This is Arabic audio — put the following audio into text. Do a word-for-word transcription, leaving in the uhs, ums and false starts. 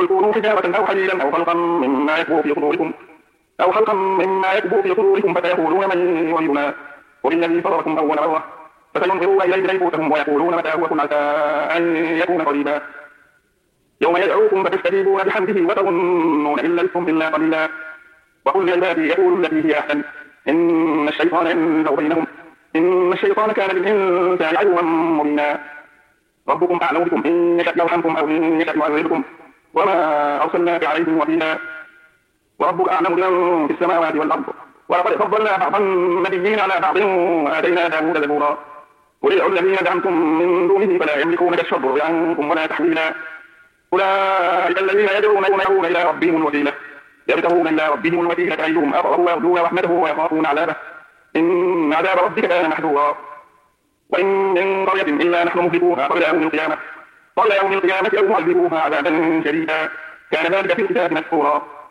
قل كونوا حجارة أو حديدا أو خلقا مما يكبر في صدوركم أو خلقا مما يكبر في صدوركم فسيقولون من يعيدنا قل الذي فطركم أول مرة فسينظرون إليه ريبوتهم ويقولون متى هو، قل عسى أن يكون قريبا. يوم يدعوكم فتستجيبون بحمده وتظنون إن لبثتم إلا قليلا. وقل لعبادي يقولوا التي هي أحسن إن الشيطان ينزغ بينهم إن الشيطان كان للإنسان عدوا مبينا. ربكم أعلم بكم إن يشأ يرحمكم أو إن يشأ يعذبكم وما أرسلناك عليهم وكيلا. وربك أعلم بمن في السماوات والأرض ولقد فضلنا بعض النبيين على بعض وآتينا داود زبورا. قل ادعوا الذين زعمتم من دونه فلا يملكون كشف الضر عنكم ولا تحويلا. أولئك الذين يدعون يدعون إلى ربهم الوسيلة يبتغون إلى ربهم الوسيلة أيهم أقرب ويرجون رحمته ويخافون عذابه إن عذاب ربك كان محذورا. وإن من قرية إلا نحن مهلكوها قبل يوم القيامة قبل يوم القيامة أو معذبوها عذابا شديدا كان ذلك في الكتاب مسطورا.